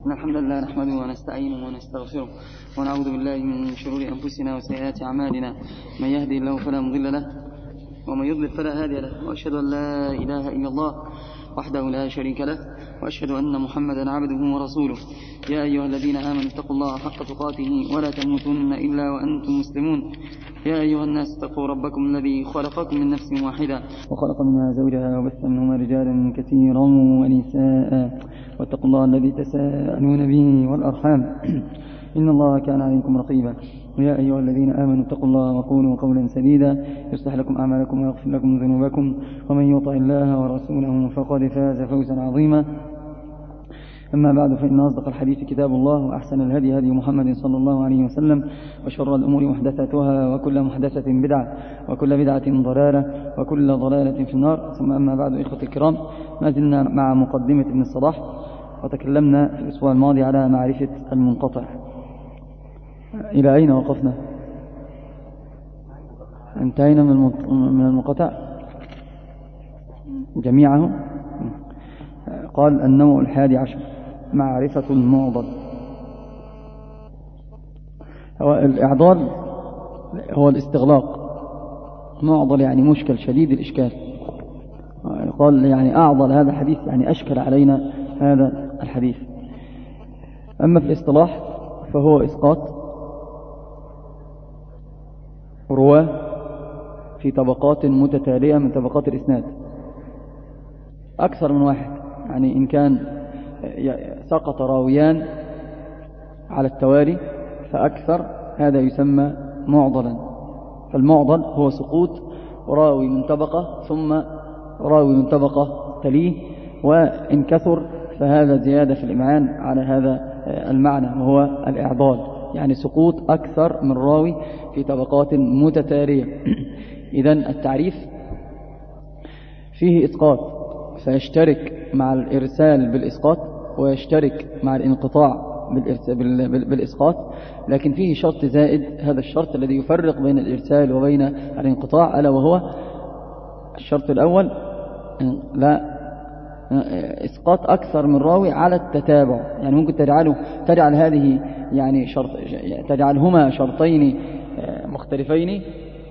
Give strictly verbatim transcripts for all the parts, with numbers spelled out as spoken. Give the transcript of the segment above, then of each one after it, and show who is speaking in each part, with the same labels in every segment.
Speaker 1: إن الحمد لله نحمده ونستعينه ونستغفره ونعوذ بالله من شرور أنفسنا وسيئات أعمالنا. من يهدي الله فلا مضل له ومن يضلل فلا هادي له، وأشهد أن لا إله إلا الله وحده لا شريك له، وأشهد أن محمدا عبده ورسوله. يا أيها الذين آمنوا اتقوا الله حق تقاته ولا تموتن إلا وأنتم مسلمون. يا أيها الناس اتقوا ربكم الذي خلقكم من نفس واحدة وخلق منها زوجها وبث منهما رجالا كثيرا ونساء، واتقوا الله الذي تساءلون به والأرحام إن الله كان عليكم رقيبا. يا أيها الذين آمنوا اتقوا الله وقولوا قولا سديدا يصلح لكم أعمالكم ويغفر لكم ذنوبكم، ومن يطع الله ورسوله فقد فاز فوزا عظيما. أما بعد، فإن أصدق الحديث كتاب الله، وأحسن الهدي هدي محمد صلى الله عليه وسلم، وشر الأمور محدثاتها، وكل محدثة بدعة، وكل بدعة ضلالة، وكل ضلالة في النار. ثم أما بعد، إخوة الكرام، ما زلنا مع مقدمة ابن الصلاح، وتكلمنا في الأسبوع الماضي على معرفة المنقطع. إلى أين وقفنا؟ انتهينا من المنقطع جميعه. قال النوع الحادي عشر معرفة المعضل. هو الإعضال هو الاستغلاق. معضل يعني مشكل شديد الإشكال. قال يعني أعضل هذا الحديث يعني أشكل علينا هذا الحديث. أما في الاصطلاح فهو إسقاط رواه في طبقات متتالية من طبقات الإسناد، أكثر من واحد. يعني إن كان سقط راويان على التوالي فأكثر، هذا يسمى معضلا. فالمعضل هو سقوط راوي من طبقة ثم راوي من طبقة تليه، وإن كثر فهذا زيادة في الإمعان على هذا المعنى، وهو الإعضال، يعني سقوط أكثر من راوي في طبقات متتالية. إذن التعريف فيه إسقاط، فيشترك مع الإرسال بالإسقاط، ويشترك مع الانقطاع بالإسقاط، لكن فيه شرط زائد. هذا الشرط الذي يفرق بين الإرسال وبين الانقطاع، ألا وهو الشرط الأول: لا إسقاط أكثر من راوي على التتابع. يعني ممكن تجعله تجعل هذه يعني شرط تجعلهما شرطين مختلفين،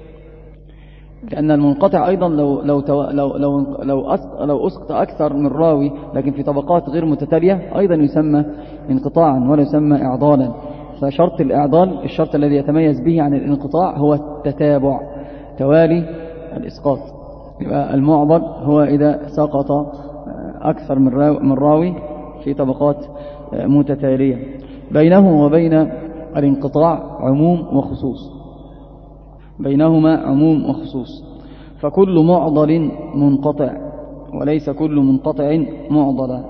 Speaker 1: لأن المنقطع أيضا لو لو لو لو لو لو أسقط أكثر من راوي لكن في طبقات غير متتالية أيضا يسمى انقطاعا ولا يسمى إعضالا. فشرط الإعضال، الشرط الذي يتميز به عن الانقطاع، هو التتابع، توالي الإسقاط. يبقى المعضل هو إذا سقط أكثر من راوي في طبقات متتالية. بينه وبين الانقطاع عموم وخصوص، بينهما عموم وخصوص. فكل معضل منقطع، وليس كل منقطع معضلا.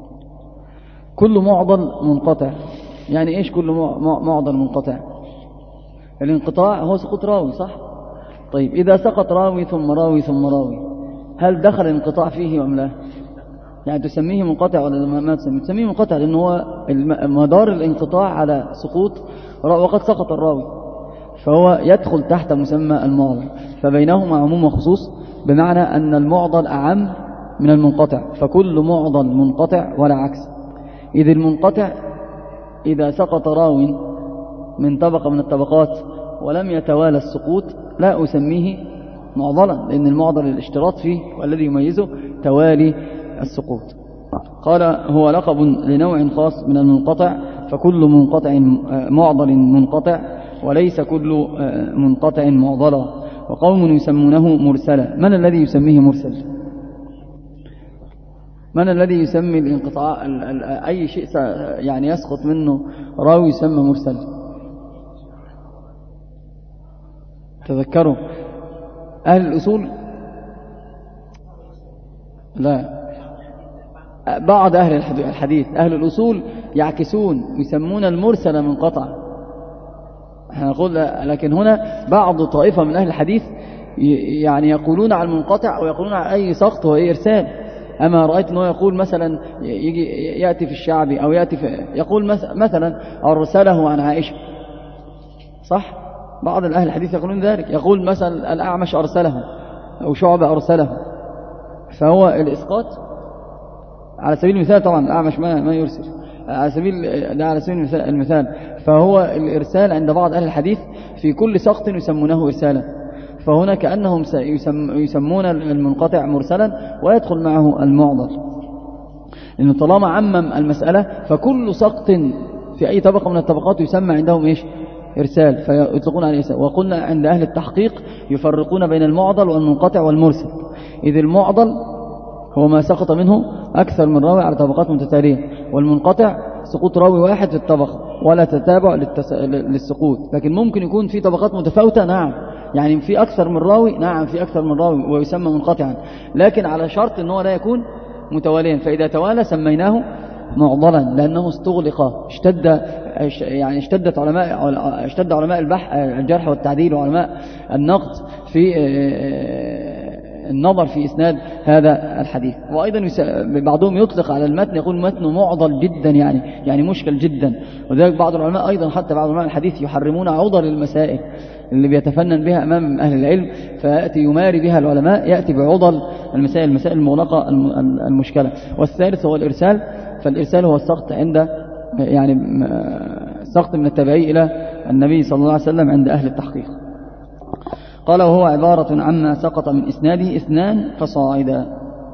Speaker 1: كل معضل منقطع، يعني إيش كل معضل منقطع؟ الانقطاع هو سقوط راوي، صح؟ طيب إذا سقط راوي ثم راوي ثم راوي، هل دخل الانقطاع فيه أم لا؟ يعني تسميه منقطع ولا ما تسميه؟ تسميه منقطع لأنه هو مدار الانقطاع على سقوط وقد سقط الراوي، فهو يدخل تحت مسمى المعضل. فبينهما عموم وخصوص، بمعنى أن المعضل أعم من المنقطع، فكل معضل منقطع ولا عكس. إذ المنقطع إذا سقط راو من طبقة من الطبقات ولم يتوالى السقوط لا أسميه معضلا، لأن المعضل الاشتراط فيه والذي يميزه توالي السقوط. قال هو لقب لنوع خاص من المنقطع، فكل منقطع معضل منقطع، وليس كل منقطع معضلا. وقوم يسمونه مرسلا. من الذي يسميه مرسل؟ من الذي يسمي الانقطاع أي شيء يعني يسقط منه راوي يسمى مرسل؟ تذكروا أهل الأصول؟ لا، بعض أهل الحديث. أهل الأصول يعكسون، يسمون المرسل منقطع. احنا نقول لكن هنا بعض طائفة من أهل الحديث يعني يقولون على المنقطع أو يقولون على أي سقط وأي إرسال. أما رأيت أنه يقول مثلا يجي يأتي في الشعبي أو يأتي في يقول مثلا أرسله عن عائشة، صح؟ بعض أهل الحديث يقولون ذلك. يقول مثلا الأعمش أرسله أو شعبة أرسله. فهو الإسقاط على سبيل المثال، طبعا الأعمش ما ما يرسل، على سبيل ده على سبيل المثال. فهو الإرسال عند بعض أهل الحديث في كل سقط يسمونه إرسالا، فهنا كأنهم يسمون المنقطع مرسلا ويدخل معه المعضل، لأنه طالما عمم المسألة فكل سقط في أي طبقة من الطبقات يسمى عندهم إيش؟ إرسال، فيطلقون عليه إرسال. وقلنا عند أهل التحقيق يفرقون بين المعضل والمنقطع والمرسل، إذ المعضل هو ما سقط منه أكثر من راوي على طبقات متتالية، والمنقطع سقوط راوي واحد في الطبقة ولا تتابع للتس... للسقوط. لكن ممكن يكون في طبقات متفاوتة، نعم، يعني في أكثر من راوي، نعم في أكثر من راوي ويسمى منقطعا، لكن على شرط أنه لا يكون متواليا، فإذا توالى سميناه معضلا لأنه استغلق، اشتد يعني اشتدت علماء اشتد علماء البحث الجرح والتعديل وعلماء النقد في النظر في إسناد هذا الحديث. وأيضا بعضهم يطلق على المتن يقول متن معضل جدا، يعني يعني مشكل جدا. وذلك بعض العلماء أيضا حتى بعض علماء الحديث يحرمون عضل المسائل اللي بيتفنن بها أمام أهل العلم، فيأتي يماري بها العلماء، يأتي بعضل المسائل المسائل المغلقة المشكلة. والثالث هو الإرسال، فالإرسال هو السقط عند يعني سقط من التابعي إلى النبي صلى الله عليه وسلم عند أهل التحقيق. قال وهو عبارة عما سقط من إسناده اثنان فصاعدا.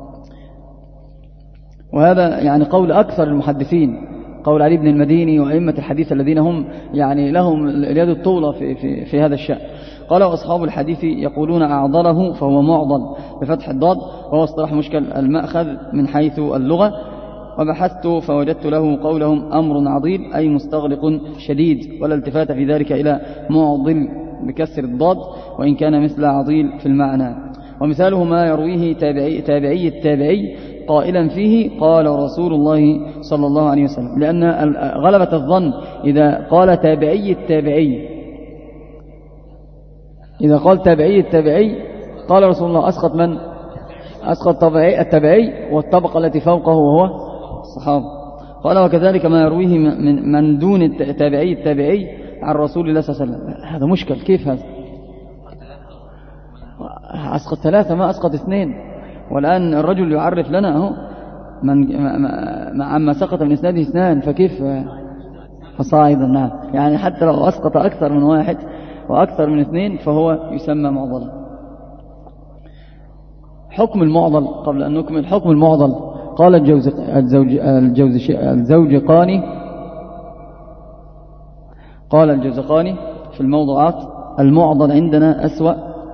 Speaker 1: وهذا يعني قول أكثر المحدثين، قول علي بن المديني وأئمة الحديث الذين هم يعني لهم اليد الطولة في, في, في هذا الشأن. قال وأصحاب الحديث يقولون أعضله فهو معضل بفتح الضاد، وهو اصطلاح مشكل المأخذ من حيث اللغة. وبحثت فوجدت له قولهم أمر عضيل أي مستغرق شديد، ولا التفات في ذلك إلى معضل بكسر الضاد وإن كان مثل عضيل في المعنى. ومثاله ما يرويه تابعي, تابعي التابعي قائلا فيه قال رسول الله صلى الله عليه وسلم، لأن غلبة الظن إذا قال تابعي التابعي إذا قال تابعي التابعي قال رسول الله أسقط من؟ أسقط تابعي التابعي والطبقة التي فوقه وهو الصحابة. قال وكذلك ما يرويه من, من دون تابعي التابعي عن رسول الله صلى الله عليه وسلم. هذا مشكل، كيف هذا؟ أسقط ثلاثة ما أسقط اثنين، والآن الرجل يعرف لنا أهو من عما سقط من إسناده اثنان، فكيف فصاعدا؟ نعم، يعني حتى لو أسقط أكثر من واحد وأكثر من اثنين فهو يسمى معضلا. حكم المعضل قبل أن نكمل. حكم المعضل قال الجوز الزوج الجوز الزوجقاني قال الجوزقاني في الموضوعات المعضل عندنا أسوأ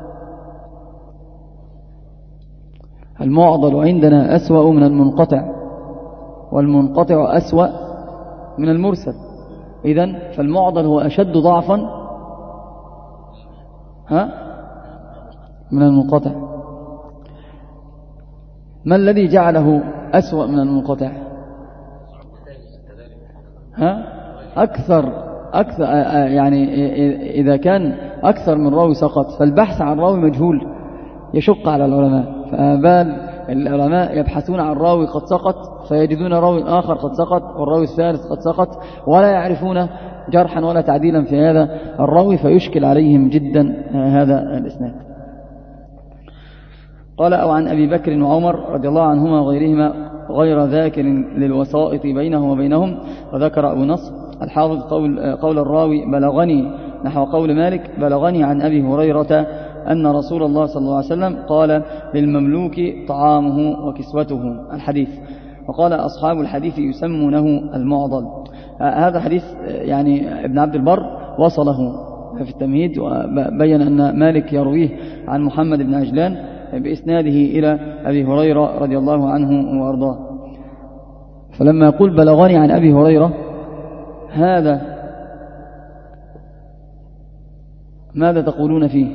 Speaker 1: المعضل عندنا أسوأ من المنقطع، والمنقطع أسوأ من المرسل. إذن فالمعضل هو أشد ضعفا ها من المنقطع. ما الذي جعله أسوأ من المنقطع؟ ها أكثر أكثر يعني إذا كان أكثر من راوي سقط فالبحث عن راوي مجهول يشق على العلماء، فأبال العلماء يبحثون عن راوي قد سقط فيجدون راوي آخر قد سقط والراوي الثالث قد سقط، ولا يعرفون جرحا ولا تعديلا في هذا الراوي، فيشكل عليهم جدا هذا الإسناد. قال أو عن أبي بكر وعمر رضي الله عنهما وغيرهما غير ذاكر للوسائط بينه وبينهم. وذكر أبو نصر الحافظ قول, قول الراوي بلغني نحو قول مالك بلغني عن أبي هريرة أن رسول الله صلى الله عليه وسلم قال للمملوك طعامه وكسوته الحديث. وقال أصحاب الحديث يسمونه المعضل. هذا حديث يعني ابن عبد البر وصله في التمهيد، وبين أن مالك يرويه عن محمد بن عجلان بإسناده إلى أبي هريرة رضي الله عنه وأرضاه. فلما يقول بلغني عن أبي هريرة هذا ماذا تقولون فيه؟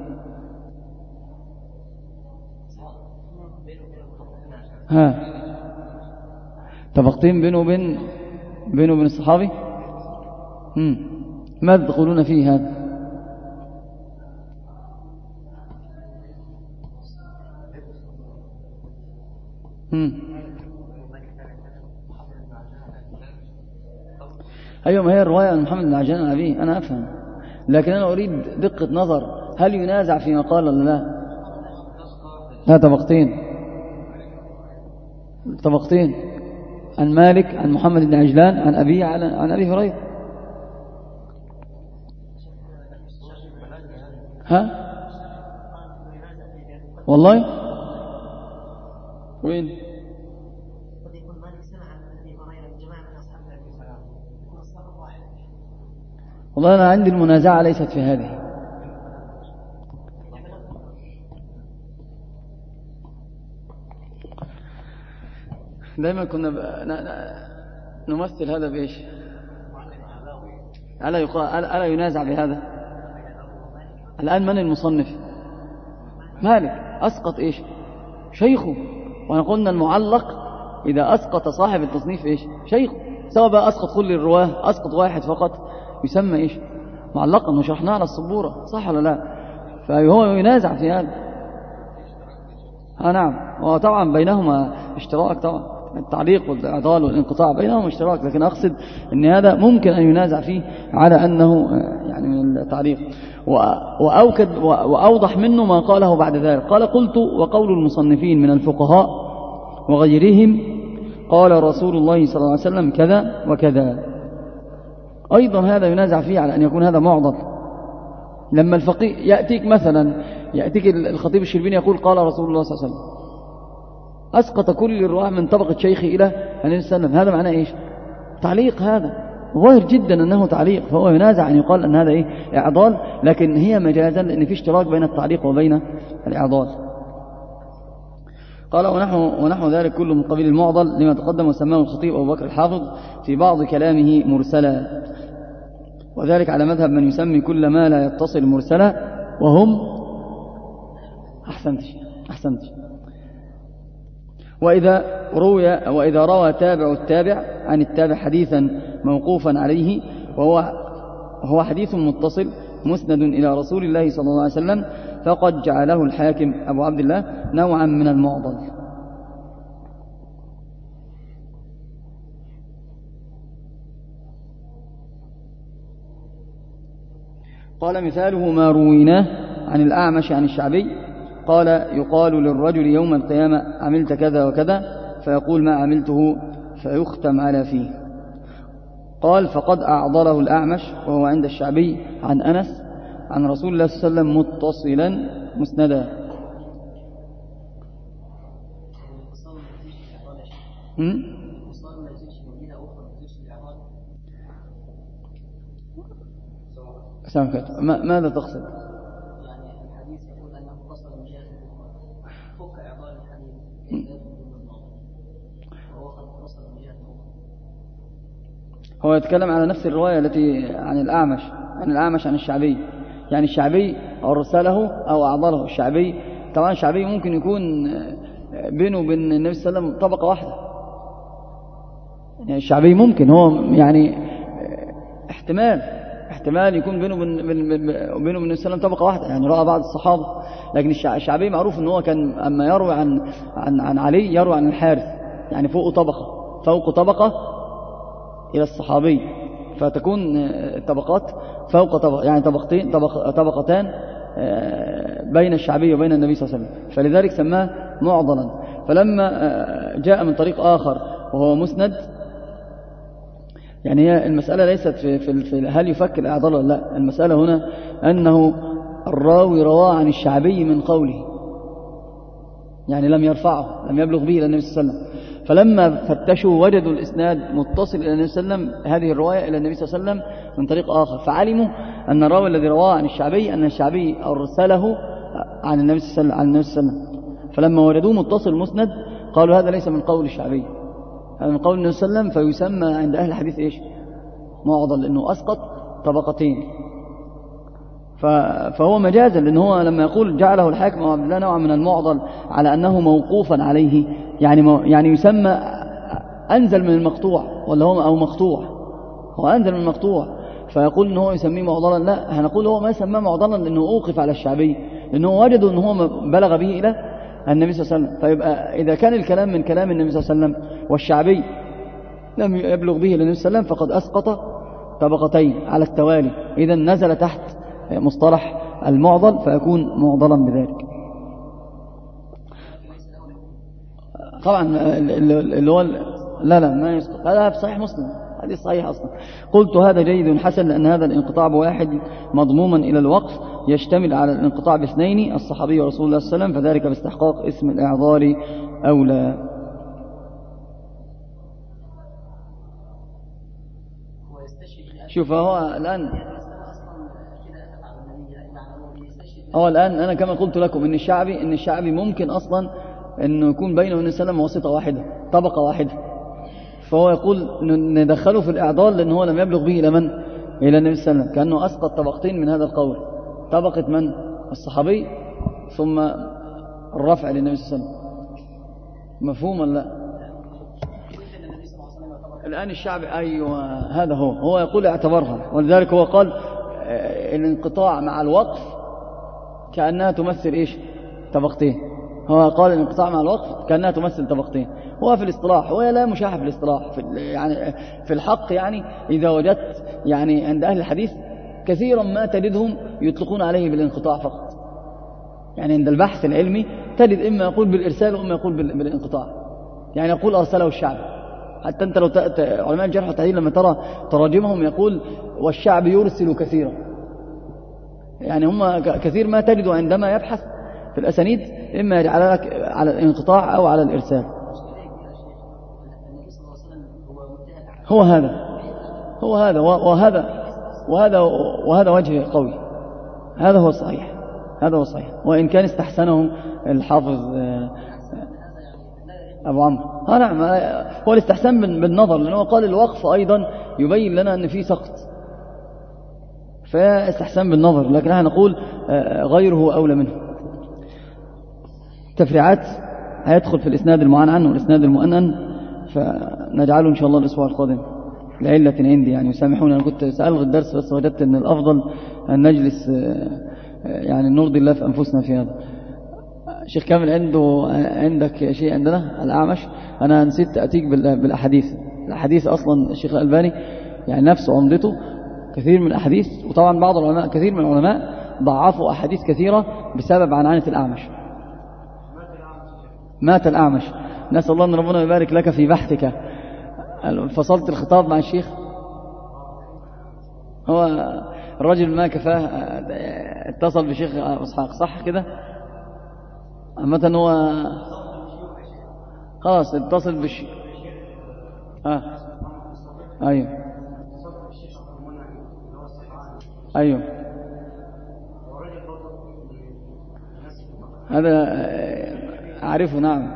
Speaker 1: ها طبقتين بينه وبين بينه وبين الصحابي. هم. ماذا تقولون فيه هذا؟ هم. أيوة، ما هي الرواية عن محمد بن عجلان عن أبيه أنا أفهم، لكن أنا أريد دقة نظر، هل ينازع فيما قال ولا لا؟ لا طبقتين طبقتين عن مالك عن محمد بن عجلان عن أبي عن أبي هريرة. ها والله وين والله أنا عندي المنازعة ليست في هذه. دائما كنا نمثل هذا بإيش؟ ألا يقال ألا ينازع بهذا؟ الآن من المصنف؟ مالك أسقط إيش؟ شيخه. ونقولنا المعلق إذا أسقط صاحب التصنيف إيش؟ شيخه، سواء بقى أسقط كل الرواه أسقط واحد فقط يسمى إيش؟ معلقا، وشرحناه على السبورة، صح ولا لا؟ فهو ينازع في هذا. ها نعم، وطبعا بينهما اشتراك، طبعا التعليق والإعضال والانقطاع بينهما اشتراك، لكن أقصد أن هذا ممكن أن ينازع فيه على أنه يعني من التعليق. وأوكد وأوضح منه ما قاله بعد ذلك، قال قلت وقول المصنفين من الفقهاء وغيرهم قال رسول الله صلى الله عليه وسلم كذا وكذا، أيضا هذا ينازع فيه على أن يكون هذا معضل. لما الفقيه يأتيك مثلا يأتيك الخطيب الشربيني يقول قال رسول الله صلى الله عليه وسلم، أسقط كل الرواة من طبقة شيخي إلى النبي صلى الله عليه وسلم، هذا معناه إيش؟ تعليق. هذا ظاهر جدا أنه تعليق، فهو ينازع أن يقال أن هذا إيه؟ إعضال، لكن هي مجازا لأن في اشتراك بين التعليق وبين الإعضال. قال ونحو, ونحو ذلك كله من قبيل المعضل لما تقدم وسماه الخطيب أبو بكر الحافظ في بعض كلامه مرسلا، وذلك على مذهب من يسمي كل ما لا يتصل مرسلا، وهم أحسنت أحسنت وإذا روي وإذا روى تابع التابع عن التابع حديثا موقوفا عليه وهو هو حديث متصل مسند إلى رسول الله صلى الله عليه وسلم، فقد جعله الحاكم أبو عبد الله نوعا من المعضل. قال مثاله ما رويناه عن الأعمش عن الشعبي قال يقال للرجل يوم القيامة عملت كذا وكذا، فيقول ما عملته، فيختم على فيه. قال فقد أعضله الأعمش وهو عند الشعبي عن أنس عن رسول الله صلى الله عليه وسلم متصلا مسندا. سامحك، ماذا تقصد؟
Speaker 2: يعني الحديث يقول أنه فصل من جهة أخرى، فك إعضال الحديث وهو قد فصل من جهة أخرى.
Speaker 1: هو يتكلم على نفس الرواية التي عن الأعمش عن الأعمش عن الشعبي، يعني الشعبي أرسله أو أعضله. الشعبي طبعا الشعبي ممكن يكون بينه وبين النبي صلى الله عليه وسلم طبقة واحدة، يعني الشعبي ممكن هو يعني احتمال احتمال يكون بينه وبين بينه وبين النبي صلى الله عليه وسلم طبقة واحدة، يعني رأى بعض الصحابة. لكن الشعبي معروف ان هو كان اما يروي عن عن عن علي يروي عن الحارث، يعني فوق طبقة فوق طبقة إلى الصحابي، فتكون طبقات فوق طبقة، يعني طبقتين طبق طبقتان بين الشعبي وبين النبي صلى الله عليه وسلم، فلذلك سماه معضلا. فلما جاء من طريق آخر وهو مسند، يعني هي المسألة ليست في, في, في هل يفك الإعضال ولا لا، المسألة هنا أنه الراوي رواه عن الشعبي من قوله، يعني لم يرفعه، لم يبلغ به إلى النبي صلى الله عليه وسلم. فلما فتشوا وجدوا الإسناد متصل إلى النبي صلى الله عليه وسلم، هذه الرواية إلى النبي صلى الله عليه وسلم من طريق آخر، فعلموا أن الراوي الذي رواه عن الشعبي أن الشعبي أرسله عن النبي صلى الله عليه وسلم. فلما وجدوه متصل مسند قالوا هذا ليس من قول الشعبي، هذا من قول النبي صلى الله عليه وسلم، فيسمى عند أهل الحديث إيش؟ معضل، لأنه أسقط طبقتين. فهو مجازا، لأنه هو لما يقول جعله الحاكم أبو عبد الله نوع من المعضل على أنه موقوفا عليه، يعني يعني يسمى أنزل من المقطوع، ولا هو أو مقطوع، هو أنزل من المقطوع، فيقول إنه هو يسميه معضلا. لا، هنقول هو ما يسمى معضلا لأنه أوقف على الشعبي، لأنه وجدوا أنه هو بلغ به إلى النبي صلى الله عليه وسلم. فيبقى إذا كان الكلام من كلام النبي صلى الله عليه وسلم والشعبي لم يبلغ به إلى النبي صلى الله عليه وسلم، فقد أسقط طبقتين على التوالي، إذا نزل تحت مصطلح المعضل فيكون معضلا بذلك. طبعا اللي هو لا لا ما يسقط، هذا في صحيح مسلم، حديث صحيح أصلا. قلت هذا جيد حسن لأن هذا الانقطاع بواحد مضموما إلى الوقف يشتمل على الانقطاع باثنين الصحابي ورسول الله صلى الله عليه وسلم، فذلك باستحقاق اسم الإعذار أولى. شوف هو الآن هو الآن أنا كما قلت لكم إن الشعبي إن الشعبي ممكن أصلا إنه يكون بينه وبين السلام واسطة واحدة، طبقة واحدة، فهو يقول ندخله في الإعضال لأنه هو لم يبلغ به إلى من؟ إلى النبي صلى الله عليه وسلم، كأنه أسقط طبقتين من هذا القول، طبقة من؟ الصحابي ثم الرفع للنبي صلى الله عليه وسلم. مفهوم ولا لا؟ الآن الشعبي أيوة هذا هو هو يقول اعتبرها، ولذلك هو قال الانقطاع مع الوقف كأنها تمثل إيش؟ طبقتين. هو قال الانقطاع مع الوقف كأنها تمثل طبقتين. هو في الاصطلاح وهي لا مشاحة في الاصطلاح في يعني في الحق، يعني إذا وجدت يعني عند أهل الحديث كثيرا ما تجدهم يطلقون عليه بالانقطاع فقط، يعني عند البحث العلمي تجد إما يقول بالإرسال وإما يقول بالانقطاع، يعني يقول أرسله الشعب. حتى أنت لو علماء الجرح والتعديل لما ترى تراجمهم يقول والشعب يرسل كثيرا، يعني هم كثير ما تجد عندما يبحث في الأسانيد إما يجعلك على الانقطاع أو على الإرسال. هو هذا هو هذا وهذا وهذا وهذا وجه قوي، هذا هو الصحيح، هذا هو الصحيح، وإن كان استحسنه الحافظ أبو عمرو. ها نعم، هو الاستحسان بالنظر، لأنه قال الوقف أيضا يبين لنا أن فيه سقط، فاستحسان بالنظر، لكن نحن نقول غيره أولى منه. تفريعات هيدخل في الإسناد المعنعن والإسناد المؤنن، فنجعله إن شاء الله الأسبوع القادم لعلة عندي، يعني يسامحوني، أنا كنت سألغي الدرس بس وجدت أن الأفضل أن نجلس يعني نرضي الله في أنفسنا في هذا. شيخ كامل عنده عندك شيء عندنا الأعمش، أنا نسيت أتيك بالأحاديث. الأحاديث أصلا الشيخ الألباني يعني نفسه عمدته كثير من الأحاديث، وطبعا بعض العلماء كثير من العلماء ضعفوا أحاديث كثيرة بسبب عنعنة الأعمش. مات الأعمش، نسأل الله أن ربنا يبارك لك في بحثك. فصلت الخطاب مع الشيخ، هو الرجل ما كفاه اتصل بشيخ إسحاق صح كده، عامة هو خلاص اتصل بش اه ايوه ايوه هذا اعرفه نعم.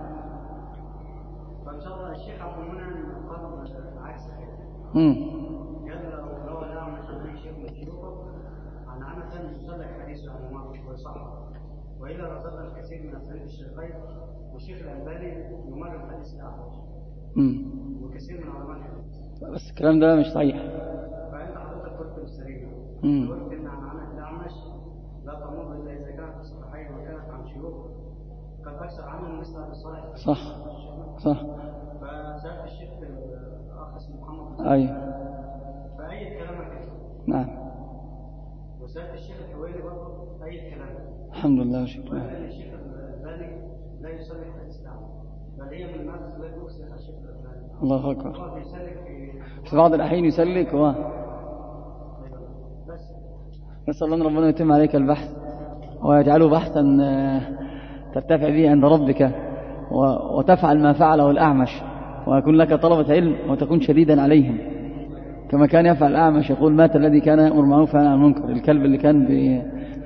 Speaker 3: فان شاء الله الشيخ عبد المنعم قال العكس
Speaker 1: امم
Speaker 3: قال لو لو لا من شيخ من شيوخه عن عامه يصلح حديثه عن الموقف ويصح، وإلا رزق الكثير من أسئلة الشيخين، والشيخ الألباني يمرر حديث الأعمش وكثير من علماء الحديث،
Speaker 1: بس الكلام ده مش صحيح.
Speaker 3: فأنت حضرتك قلت بالسليم، قلت إن عن عمل الأعمش لا تمر إلا إذا كانت في صحيحين وكانت عن شيوخ قد تكسر عنه مثل هذا الصحيح.
Speaker 1: صح صح.
Speaker 3: فسألت الشيخ الأخ اسمه محمد
Speaker 1: أيوه
Speaker 3: فأي كلامك
Speaker 1: نعم،
Speaker 3: وسألت الشيخ الحويري برضه أي كلامك. الحمد
Speaker 1: لله وشكرا.
Speaker 3: وأن الشيخ الألباني لا يصلح الإسلام، بل هي من المادة التي يصلح الشيخ الألباني.
Speaker 1: الله أكبر.
Speaker 3: الله يسلك في
Speaker 1: في بعض الأحيان يسلك و
Speaker 3: بس
Speaker 1: نسأل الله ربنا يتم عليك البحث ويجعله بحثا ترتفع به عند ربك وتفعل ما فعله الأعمش، ويكون لك طلبة علم وتكون شديدا عليهم كما كان يفعل الأعمش، يقول مات الذي كان يأمر معروف وينهى عن المنكر، الكلب اللي كان بي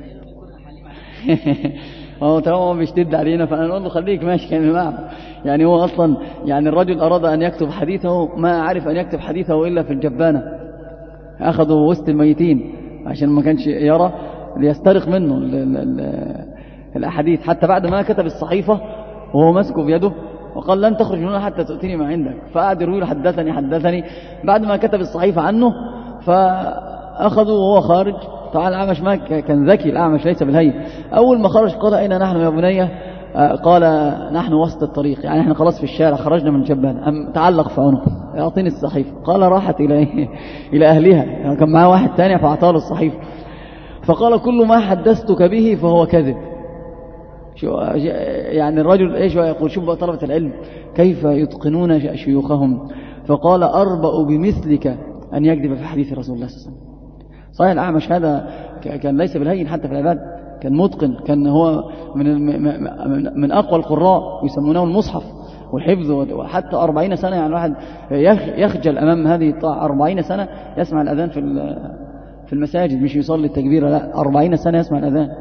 Speaker 1: هو طالما بيشتد علينا فأنا نقول له خليك ماشي كان معه. يعني هو أصلا يعني الرجل أراد أن يكتب حديثه ما عرف أن يكتب حديثه إلا في الجبانة، أخذوا وسط الميتين عشان ما كانش يرى ليسترق منه ال ال ال الأحاديث، حتى بعد ما كتب الصحيفة وهو ماسكه بيده وقال لن تخرج منها حتى تؤتيني ما عندك، فقعد يروي له حدثني حدثني بعد ما كتب الصحيفة عنه، فأخذوا وهو خارج. طبعا الأعمش ما كان ذكي، الأعمش ليس بالهي، أول ما خرج قال أين نحن يا بني؟ قال نحن وسط الطريق، يعني احنا خلاص في الشارع خرجنا من جبان. أم تعلق في عنقه يعطيني الصحيفة، قال راحت إلى إلى أهلها، يعني كان معاه واحد تاني فأعطاه له الصحيفة، فقال كل ما حدثتك به فهو كذب. يعني الرجل إيش يقول؟ شوف بقى طلبة العلم كيف يتقنون شيوخهم. فقال أربأ بمثلك أن يكذب في حديث رسول الله صلى الله عليه وسلم. صحيح الأعمش هذا كان ليس بالهين حتى في العباد، كان متقن، كان هو من من أقوى القراء يسمونه المصحف والحفظ، وحتى أربعين سنة يعني الواحد يخجل أمام هذه الطاعة. أربعين سنة يسمع الأذان في في المساجد، مش يصلي التكبير، لا أربعين سنة يسمع الأذان.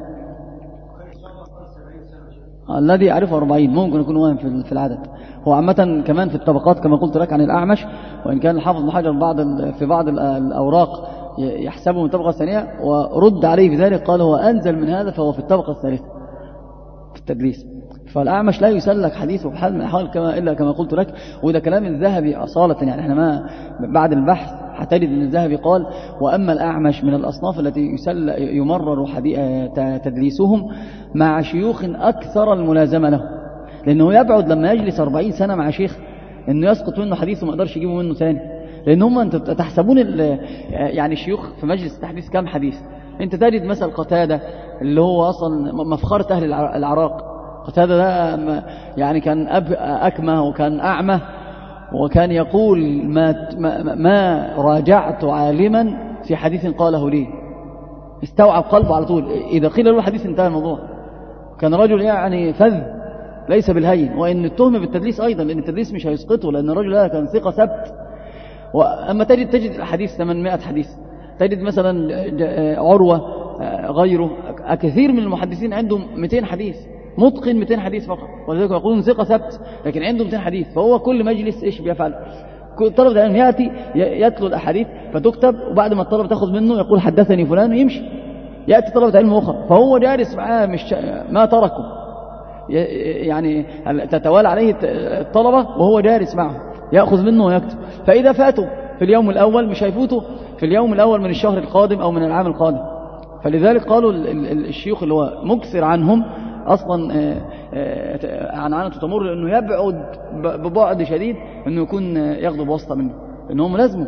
Speaker 1: الذي يعرفه أربعين ممكن يكون واهم في العدد. هو عامة كمان في الطبقات كما قلت لك عن الأعمش، وإن كان الحافظ بن حجر بعض في بعض الأوراق يحسبه من الطبقة الثانية ورد عليه في ذلك، قال هو أنزل من هذا فهو في الطبقة الثالثة في التدليس. فالأعمش لا يسلك حديثه بحال من الأحوال كما إلا كما قلت لك، وده كلام الذهبي أصالة. يعني احنا ما بعد البحث هتجد أن الذهبي قال وأما الأعمش من الأصناف التي يسل يمرر تدليسهم مع شيوخ أكثر الملازمة له، لأنه يبعد لما يجلس أربعين سنة مع شيخ أنه يسقط منه حديث وما يقدرش يجيبه منه ثاني، لأن هم أنت تحسبون يعني الشيوخ في مجلس التحديث كم حديث. أنت تجد مثل قتادة اللي هو أصلا مفخرة أهل العراق. قتادة ده يعني كان أب أكمه وكان أعمى، وكان يقول ما, ما, ما راجعت عالما في حديث قاله لي، استوعب قلبه على طول، إذا قيل له حديث انتهى الموضوع. كان رجل يعني فذ ليس بالهين. وإن التهم بالتدليس أيضا، لأن التدليس مش هيسقطه، لأن الرجل هذا كان ثقة ثبت. وأما تجد تجد الحديث ثمانمائة حديث، تجد مثلا عروة غيره كثير من المحدثين عندهم مئتين حديث، متقن مئتين حديث فقط، ولذلك يقولون ثقة ثبت لكن عنده مئتين حديث. فهو كل مجلس إيش بيفعل؟ طلبة العلم يأتي يتلو الأحاديث فتكتب، وبعد ما الطلبة تأخذ منه يقول حدثني فلان ويمشي. يأتي طلبة علم أخرى فهو جالس معاه مش ما تركه، يعني تتوالى عليه الطلبة وهو جالس معه يأخذ منه ويكتب. فإذا فاتوا في اليوم الأول مش هيفوتوا في اليوم الأول من الشهر القادم أو من العام القادم. فلذلك قالوا الشيوخ اللي هو مكثر عنهم أصلا عنعنته تمر لأنه يبعد ببعد شديد أنه يكون ياخذ بواسطة منه، لأنه ملازمه.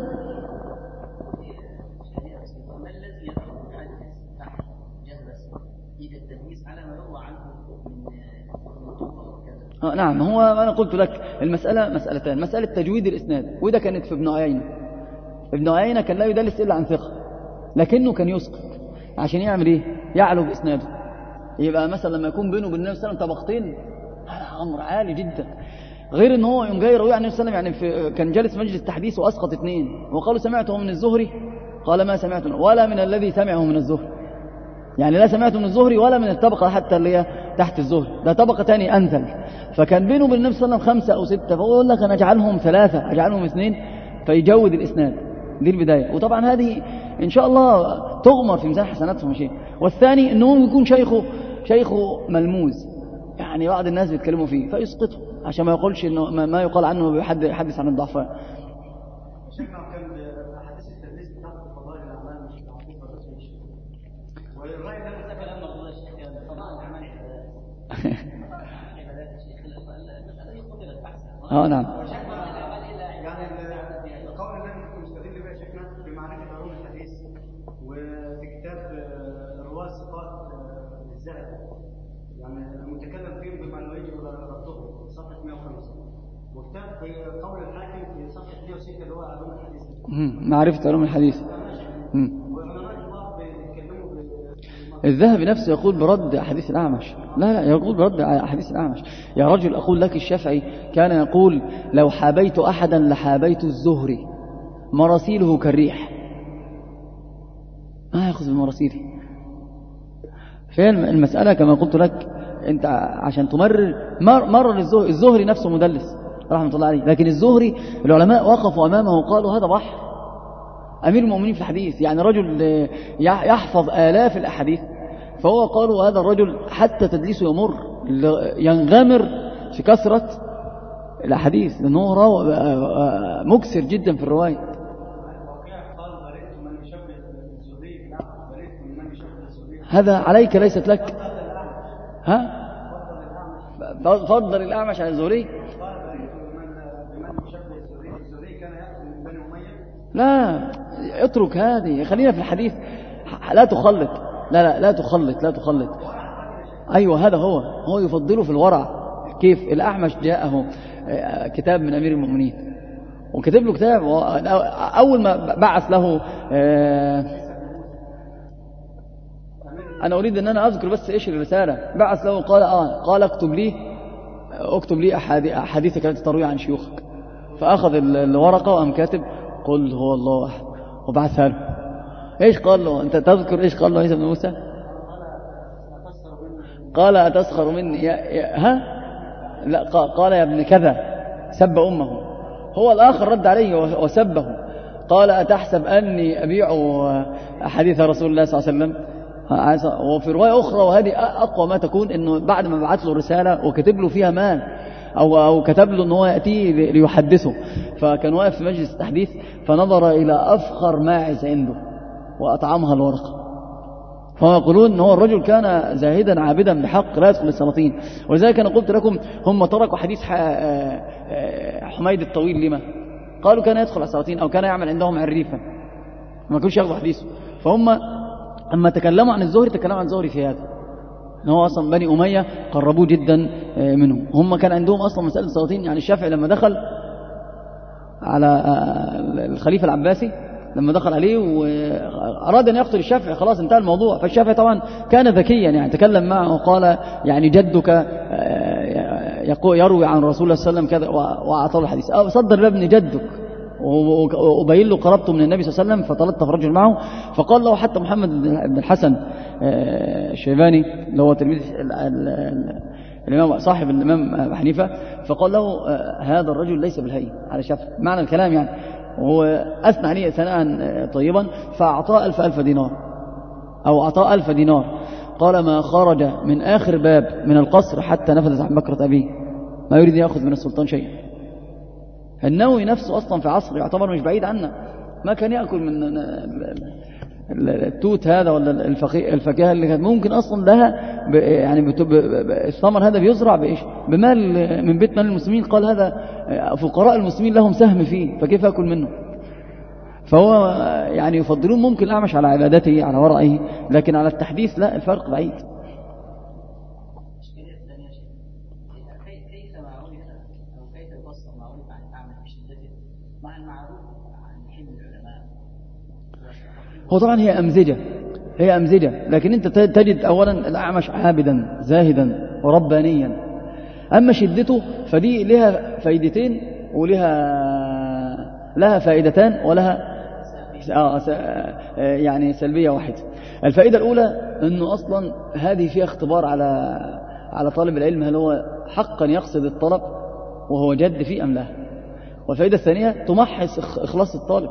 Speaker 1: آه نعم. هو أنا قلت لك المسألة مسألتان، مسألة تجويد الإسناد، وده كانت في ابن عيينة. ابن عيينة كان لا يدلس إلا عن ثقة، لكنه كان يسقط عشان يعمل إيه؟ يعلو بإسناده. يبقى مثلا لما يكون بينه وبين النبي صلى الله عليه وسلم طبقتين، هذا أمر عالي جدا. غير ان هو يوم جاي يروي عن النبي صلى الله عليه وسلم، يعني في كان جالس مجلس تحديث واسقط اثنين، وقالوا سمعته من الزهري، قال ما سمعته ولا من الذي سمعه من الزهري، يعني لا سمعته من الزهري ولا من الطبقه حتى اللي هي تحت الزهري، ده طبقه ثانيه انزل. فكان بينه وبين النبي صلى الله عليه وسلم خمسه او سته، فهو يقول لك انا اجعلهم ثلاثه اجعلهم اثنين، فيجود الاسناد. دي البدايه. وطبعا هذه ان شاء الله تغمر في ميزان حسناتهم شيء. والثاني انه يكون شيخه شيخه ملموز، يعني بعض الناس بيتكلموا فيه فيسقطه عشان ما يقولش انه ما يقال عنه بحد يحدث عن الضعفاء.
Speaker 3: شيخنا كان احاديث التدليس بتاعت فضائل الاعمال مش معروفه بس مش والراي ده ده كلام مقبول يا شيخ، يعني فضائل الاعمال عبادات الشيخ المساله دي قتلت بحثا.
Speaker 1: اه نعم.
Speaker 3: يعني القول اللي انا مستدل بيه يا شيخنا بمعرفه علوم الحديث وفي كتاب رواه الثقات للذهبي، يعني المتكلم فيه بما لا يجب ربطه صفحه مئة وخمسة، وكتاب قول الحاكم في صفحه مئة وستة اللي هو علوم الحديث.
Speaker 1: معرفة علوم الحديث. الذهبي نفسه يقول برد أحاديث الأعمش. لا لا يقول برد أحاديث الأعمش. يا رجل أقول لك الشافعي كان يقول لو حابيت أحدا لحابيت الزهري، مراسيله كالريح. ما يأخذ بمراسيله. فين المسألة كما قلت لك أنت عشان تمرر مرر الزهري, الزهري نفسه مدلس رحمة الله عليه، لكن الزهري العلماء وقفوا أمامه وقالوا هذا بحر أمير المؤمنين في الحديث، يعني رجل يحفظ آلاف الأحاديث. فهو قالوا هذا الرجل حتى تدليسه يمر ينغمر في كثرة الأحاديث، لأنه مكسر جدا في الرواية. هذا عليك ليست لك. ها فضل الأعمش عن الزهري. لا اترك هذه، خلينا في الحديث، لا تخلط. لا لا لا تخلط لا تخلط أيوة هذا هو هو يفضله في الورع. كيف الأعمش جاءه كتاب من أمير المؤمنين وكتب له كتاب، أول ما بعث له أنا أريد أن أنا أذكر بس إيش الرسالة، بعث له قال آه قال اكتب لي اكتب لي أحاديثك التي تروي عن شيوخك، فأخذ الورقة وقام كاتب قل هو الله أحد وبعثها له. إيش قال له؟ أنت تذكر إيش قال له عيسى بن موسى؟ قال أتسخر مني يا يا ها لا قال يا ابن كذا، سب أمه. هو الآخر رد عليه وسبه، قال أتحسب أني أبيع حديث رسول الله صلى الله عليه وسلم؟ وفي رواية أخرى وهذه أقوى ما تكون، إنه بعد ما بعت له رسالة وكتب له فيها مال أو أو كتب له إنه هو يأتي ليحدثه، فكان واقف في مجلس التحديث فنظر إلى أفخر ماعز عنده وأطعمها الورقة. فهم يقولون إن هو الرجل كان زاهدا عابدا بحق لا يدخل السلاطين. ولذلك أنا قلت لكم هم تركوا حديث حميد الطويل لما؟ قالوا كان يدخل السلاطين أو كان يعمل عندهم عريفا، ما كانوش ياخذوا حديثه. فهم أما تكلموا عن الزهري تكلموا عن الزهري في هذا، إن هو أصلا بني أمية قربوه جدا منهم. هم كان عندهم أصلا مسألة السلاطين، يعني الشافعي لما دخل على الخليفة العباسي لما دخل عليه وأراد أن يقتل الشافعي خلاص انتهى الموضوع، فالشافعي طبعا كان ذكيا يعني تكلم معه وقال يعني جدك يروي عن رسول الله صلى الله عليه وسلم كذا وأعطاه الحديث، صدر لابن جدك وبين له قربته من النبي صلى الله عليه وسلم، فتلطف رجل معه فقال له حتى محمد بن الحسن الشيباني اللي هو تلميذ الإمام صاحب الإمام أبي حنيفة، فقال له هذا الرجل ليس بالهين على الشافعي، معنى الكلام يعني، وهو أثنى عليه ثناء طيبا، فأعطاه ألف ألف دينار أو أعطاه ألف دينار. قال ما خرج من آخر باب من القصر حتى نفذت عن بكرة أبيه، ما يريد يأخذ من السلطان شيء. النووي نفسه أصلا في عصر يعتبر مش بعيد عنا، ما كان يأكل من التوت هذا ولا الفاكهة اللي كانت ممكن أصلا لها يعني الثمر هذا بيزرع بإيش؟ بمال من بيت مال المسلمين، قال هذا فقراء المسلمين لهم سهم فيه فكيف أكل منه؟ فهو يعني يفضلون ممكن الأعمش على عبادته على ورعه، لكن على التحديث لا، الفرق بعيد. هو طبعا هي أمزجة هي أمزجة لكن أنت تجد أولا الأعمش عابدا زاهدا وربانيا، أما شدته فدي لها فائدتين ولها لها فائدتان ولها يعني سلبية واحدة. الفائدة الأولى أنه أصلا هذه فيها اختبار على على طالب العلم هل هو حقا يقصد الطلب وهو جد فيه أم لا. والفائدة الثانية تمحص إخلاص الطالب،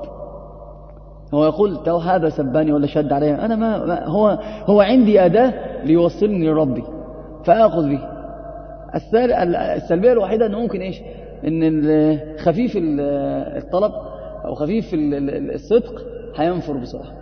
Speaker 1: هو يقول تو هذا سباني ولا شد علي، أنا ما, ما هو هو عندي أداة ليوصلني لربي فأخذ به. السلبية الوحيدة أنه ممكن إيش إن خفيف الطلب أو خفيف الصدق هينفر بسرعة.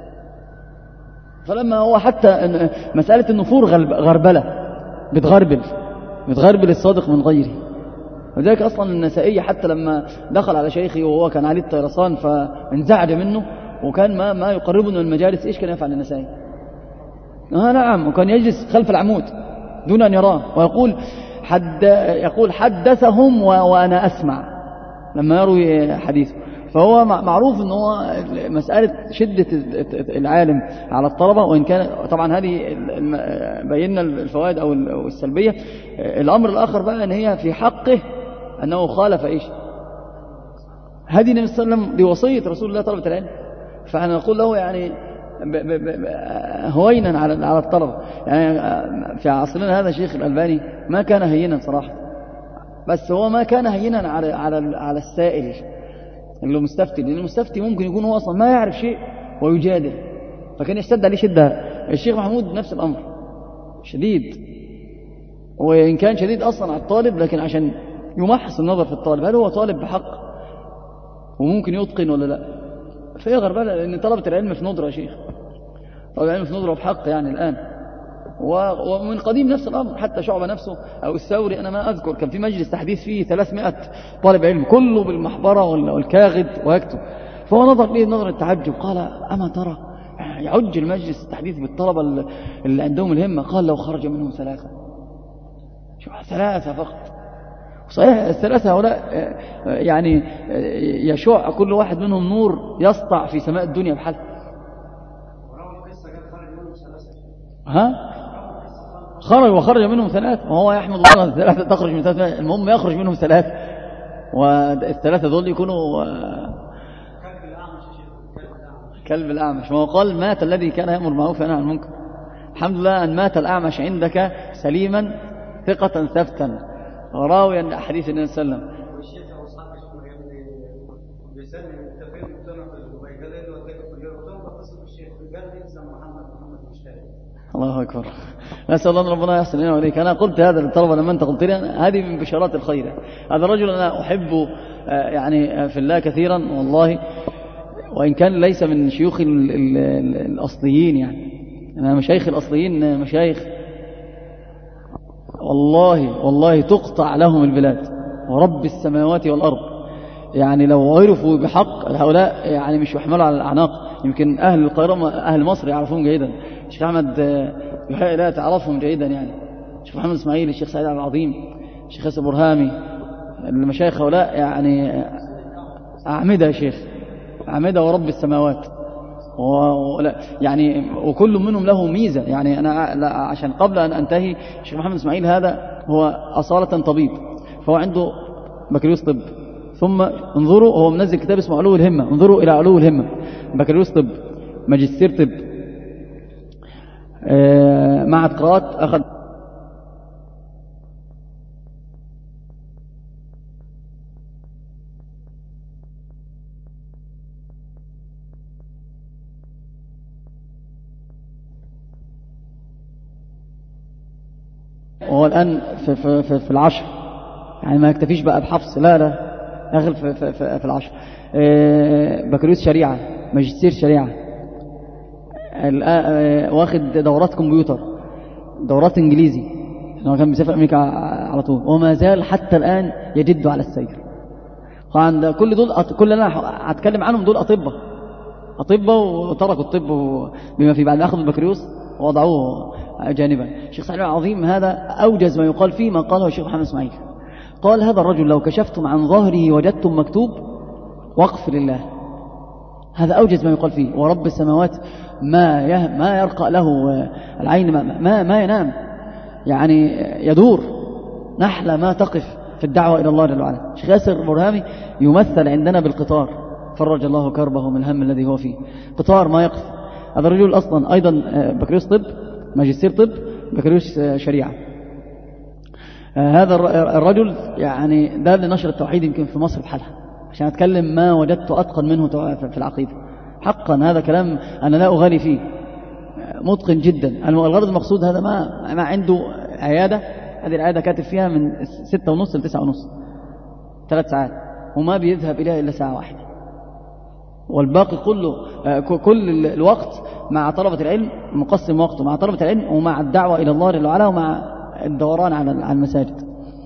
Speaker 1: فلما هو حتى مسألة النفور غربلة بتغربل بتغربل الصادق من غيره. وذلك أصلا النسائية حتى لما دخل على شيخي وهو كان عليه الطيرسان فانزعج منه وكان ما ما يقربه من المجالس، إيش كان يفعل النسائي؟ آه نعم، وكان يجلس خلف العمود دون أن يراه ويقول حد يقول حدثهم وأنا أسمع لما يروي حديثه. فهو معروف أنه هو مسألة شدة العالم على الطلبة، وإن كان طبعا هذه بينا الفوائد أو السلبية. الأمر الآخر بقى أن هي في حقه أنه خالف إيش هذه النبي صلى الله عليه وسلم لوصية رسول الله طلبة العلم، فأنا نقول له يعني ب ب ب هوينا على على الطلبة. يعني في عصرنا هذا الشيخ الألباني ما كان هينا صراحة، بس هو ما كان هينا على على على السائل اللي مستفتي، لأن المستفتي ممكن يكون هو أصلا ما يعرف شيء ويجادل، فكان يشتد عليه شدة. الشيخ محمود نفس الأمر شديد، وإن كان شديد أصلا على الطالب لكن عشان يمحص النظر في الطالب هل هو طالب بحق وممكن يتقن ولا لا. فهي غربلة، لأن طلبة العلم في ندرة يا شيخ، طلبة العلم في ندرة بحق يعني الآن، ومن قديم نفس الأمر. حتى شعبة نفسه أو الثوري أنا ما أذكر كان في مجلس تحديث فيه ثلاثمائة طالب علم كله بالمحبرة والكاغد ويكتب، فهو نظر ليه نظر التعجب قال أما ترى يعج المجلس التحديث بالطلبة اللي عندهم الهمة؟ قال لو خرج منهم ثلاثة ثلاثة فقط. صحيح الثلاثة هؤلاء يعني يشع كل واحد منهم نور يسطع في سماء الدنيا بحال. ها خرج وخرج منهم ثلاث وهو يحمد الله الثلاثة تخرج من ثلاثة، المهم يخرج منهم ثلاث والثلاثة دول يكونوا كلب الأعمش. ما هو قال مات الذي كان يأمر بالمعروف وينهى عن المنكر. الحمد لله أن مات الأعمش عندك سليما ثقة ثبتا راويا لأحاديث النبي صلى الله عليه وسلم. الله أكبر. نسأل الله أن ربنا يحسن لنا وإليك. أنا قلت هذا للطلبة لما أنت قلت لي هذه من بشارات الخير. هذا الرجل أنا أحبه يعني في الله كثيرا والله، وإن كان ليس من شيوخ ال ال ال الأصليين، يعني أنا مشايخ الأصليين مشايخ والله والله تقطع لهم البلاد ورب السماوات والأرض. يعني لو عرفوا بحق هؤلاء يعني مش يحملوا على الأعناق. يمكن أهل القاهرة أهل مصر يعرفون جيدا. الشيخ أحمد يحيى لا تعرفهم جيدا، يعني الشيخ محمد إسماعيل، الشيخ سعيد العظيم، الشيخ ياسر برهامي، المشايخ هؤلاء يعني أعمدة يا شيخ، أعمدة ورب السماوات. ولا يعني وكل منهم له ميزة. يعني أنا عشان قبل أن أنتهي، الشيخ محمد إسماعيل هذا هو أصالة طبيب، فهو عنده بكالوريوس طب، ثم انظروا هو منزل كتاب اسمه علو الهمة، انظروا إلى علو الهمة، بكالوريوس طب، ماجستير طب، آه معهد قراءات أخذ وهو الآن في, في, في, في العشر، يعني ما يكتفيش بقى بحفظ، لا لا داخل في, في, في, في العشر. بكالوريوس شريعة، ماجستير شريعة، واخد دورات كمبيوتر، دورات انجليزي، هو كان بيسافر امريكا على طول، وما زال حتى الآن يجد على السير. عند كل دول كل انا هتكلم عنهم دول اطباء اطباء وتركوا الطب بما في بعد اخذوا البكالوريوس ووضعوه جانبا. الشيخ سعيد العظيم هذا أوجز ما يقال فيه ما قاله الشيخ محمد إسماعيل. قال هذا الرجل لو كشفتم عن ظهره وجدتم مكتوب وقف لله. هذا أوجز ما يقال فيه. ورب السماوات ما ما يرقى له العين، ما, ما, ما ينام، يعني يدور نحلة ما تقف في الدعوة إلى الله جل وعلا. الشيخ ياسر برهامي يمثل عندنا بالقطار، فرج الله كربه من الهم الذي هو فيه، قطار ما يقف. هذا الرجل أصلا أيضا بكالوريوس طب، ماجستير طب، بكالوريوس شريعة. هذا الرجل يعني ده اللي نشر التوحيد يمكن في مصر بحالها، عشان أتكلم ما وجدت أتقن منه في العقيدة. حقا هذا كلام أنا لا أغالي فيه، متقن جدا. الغرض المقصود هذا ما, ما عنده عيادة، هذه العيادة كاتب فيها من ستة ونص لتسعة ونص، ثلاث ساعات، وما بيذهب إليها إلا ساعة واحدة، والباقي كله كل الوقت مع طلبة العلم، مقسم وقته مع طلبة العلم ومع الدعوة إلى الله جل وعلا ومع الدوران على المساجد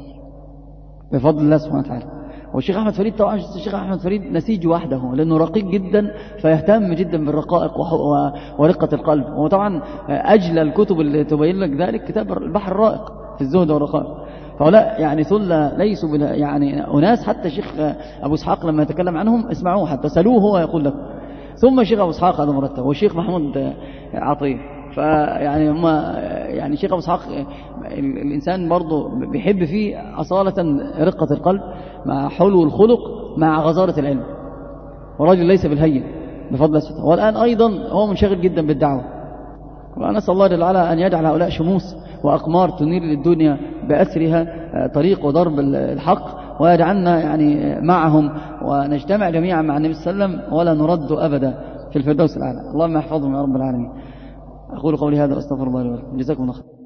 Speaker 1: بفضل الله سبحانه وتعالى. والشيخ أحمد فريد طبعا الشيخ أحمد فريد نسيج وحده، لأنه رقيق جدا فيهتم جدا بالرقائق ورقة القلب. وطبعا أجلى الكتب اللي تبين لك ذلك كتاب البحر الرائق في الزهد والرقائق. فهؤلاء يعني ثلة ليسوا يعني أناس، حتى الشيخ أبو إسحاق لما يتكلم عنهم اسمعوه، حتى سألوه هو يقول لكم. ثم الشيخ أبو إسحاق هذا مرتب، والشيخ محمود عطية. فيعني هم يعني الشيخ أبو إسحاق الإنسان برضه بيحب فيه أصالة رقة القلب مع حلو الخلق مع غزارة العلم، ورجل ليس بالهين بفضل الله. والآن أيضا هو منشغل جدا بالدعوة، ونسأل الله جل وعلا أن يجعل هؤلاء شموس وأقمار تنير للدنيا بأسرها طريق وضرب الحق، ويجعلنا يعني معهم ونجتمع جميعا مع النبي صلى الله عليه وسلم ولا نرد أبدا في الفردوس الأعلى. اللهم احفظهم يا رب العالمين. أقول قولي هذا واستغفر الله لي ولكم. جزاكم الله خير.